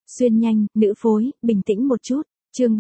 Xuyên nhanh, nữ phối, bình tĩnh một chút. Chương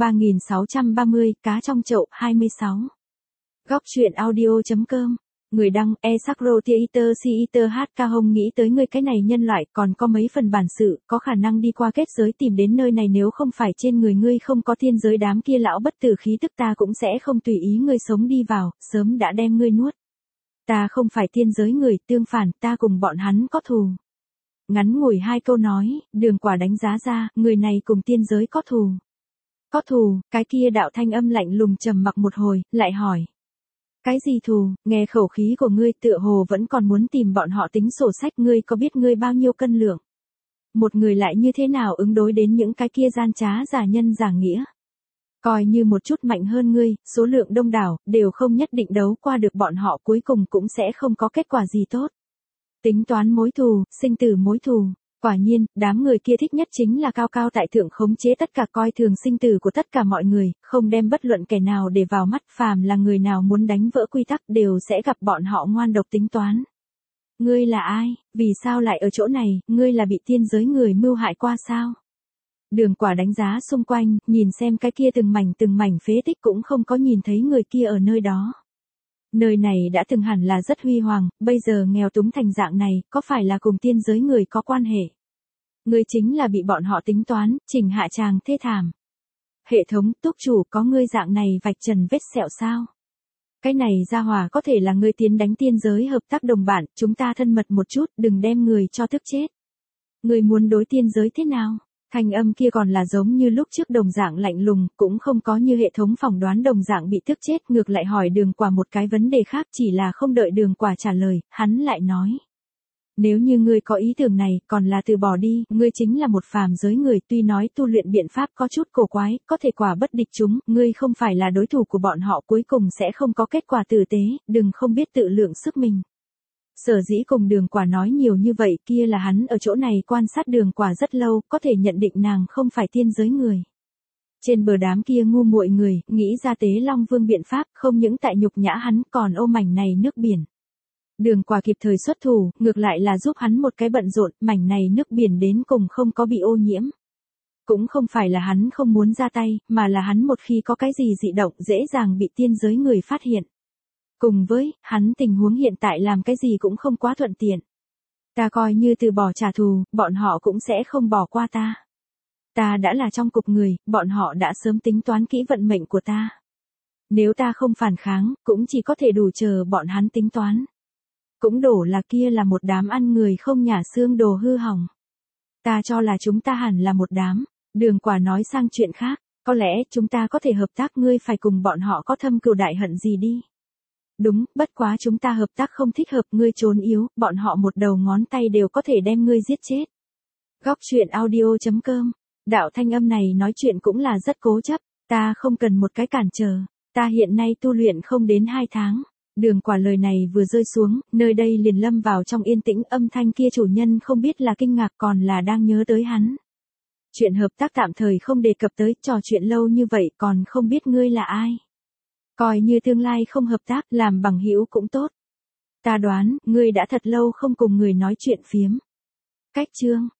3630, cá trong chậu, 26. Góc truyện audio.com. Người đăng, Esakro Theater Theater HK Hồng nghĩ tới ngươi cái này nhân loại còn có mấy phần bản sự, có khả năng đi qua kết giới tìm đến nơi này, nếu không phải trên người ngươi không có thiên giới đám kia lão bất tử khí tức ta cũng sẽ không tùy ý ngươi sống đi vào, sớm đã đem ngươi nuốt. Ta không phải thiên giới người, tương phản, ta cùng bọn hắn có thù. Ngắn ngủi hai câu nói, Đường Quả đánh giá ra, người này cùng tiên giới có thù. Có thù, cái kia đạo thanh âm lạnh lùng trầm mặc một hồi, lại hỏi. Cái gì thù, nghe khẩu khí của ngươi tựa hồ vẫn còn muốn tìm bọn họ tính sổ sách, ngươi có biết ngươi bao nhiêu cân lượng? Một người lại như thế nào ứng đối đến những cái kia gian trá giả nhân giả nghĩa? Coi như một chút mạnh hơn ngươi, số lượng đông đảo, đều không nhất định đấu qua được bọn họ, cuối cùng cũng sẽ không có kết quả gì tốt. Tính toán mối thù, sinh tử mối thù. Quả nhiên, đám người kia thích nhất chính là cao cao tại thượng khống chế tất cả, coi thường sinh tử của tất cả mọi người, không đem bất luận kẻ nào để vào mắt, phàm là người nào muốn đánh vỡ quy tắc đều sẽ gặp bọn họ ngoan độc tính toán. Ngươi là ai, vì sao lại ở chỗ này, ngươi là bị tiên giới người mưu hại qua sao? Đường Quả đánh giá xung quanh, nhìn xem cái kia từng mảnh phế tích, cũng không có nhìn thấy người kia ở nơi đó. Nơi này đã từng hẳn là rất huy hoàng, bây giờ nghèo túng thành dạng này, có phải là cùng tiên giới người có quan hệ? Ngươi chính là bị bọn họ tính toán, chỉnh hạ tràng thê thảm. Hệ thống, túc chủ, có ngươi dạng này vạch trần vết sẹo sao? Cái này ra hòa có thể là ngươi tiến đánh tiên giới hợp tác đồng bạn, chúng ta thân mật một chút, đừng đem người cho tức chết. Ngươi muốn đối tiên giới thế nào? Thanh âm kia còn là giống như lúc trước đồng dạng lạnh lùng, cũng không có như hệ thống phỏng đoán đồng dạng bị tức chết, ngược lại hỏi Đường Quả một cái vấn đề khác, chỉ là không đợi Đường Quả trả lời, hắn lại nói. Nếu như ngươi có ý tưởng này, còn là từ bỏ đi, ngươi chính là một phàm giới người, tuy nói tu luyện biện pháp có chút cổ quái, có thể quả bất địch chúng, ngươi không phải là đối thủ của bọn họ, cuối cùng sẽ không có kết quả tử tế, đừng không biết tự lượng sức mình. Sở dĩ cùng Đường Quả nói nhiều như vậy, kia là hắn ở chỗ này quan sát Đường Quả rất lâu, có thể nhận định nàng không phải tiên giới người. Trên bờ đám kia ngu muội người, nghĩ ra Tế Long Vương biện pháp, không những tại nhục nhã hắn, còn ô mảnh này nước biển. Đường Quả kịp thời xuất thủ, ngược lại là giúp hắn một cái bận rộn, mảnh này nước biển đến cùng không có bị ô nhiễm. Cũng không phải là hắn không muốn ra tay, mà là hắn một khi có cái gì dị động dễ dàng bị tiên giới người phát hiện. Cùng với, hắn tình huống hiện tại làm cái gì cũng không quá thuận tiện. Ta coi như từ bỏ trả thù, bọn họ cũng sẽ không bỏ qua ta. Ta đã là trong cục người, bọn họ đã sớm tính toán kỹ vận mệnh của ta. Nếu ta không phản kháng, cũng chỉ có thể đủ chờ bọn hắn tính toán. Cũng đổ là kia là một đám ăn người không nhả xương đồ hư hỏng. Ta cho là chúng ta hẳn là một đám. Đường Quả nói sang chuyện khác, có lẽ chúng ta có thể hợp tác, ngươi phải cùng bọn họ có thâm cừu đại hận gì đi. Đúng, bất quá chúng ta hợp tác không thích hợp, ngươi trốn yếu, bọn họ một đầu ngón tay đều có thể đem ngươi giết chết. Góc truyện audio.com. Đạo thanh âm này nói chuyện cũng là rất cố chấp, ta không cần một cái cản trở, ta hiện nay tu luyện không đến 2 tháng. Đường Quả lời này vừa rơi xuống, nơi đây liền lâm vào trong yên tĩnh, âm thanh kia chủ nhân không biết là kinh ngạc còn là đang nhớ tới hắn. Chuyện hợp tác tạm thời không đề cập tới, trò chuyện lâu như vậy còn không biết ngươi là ai. Coi như tương lai không hợp tác, làm bằng hữu cũng tốt. Ta đoán, ngươi đã thật lâu không cùng người nói chuyện phiếm. Cách chương.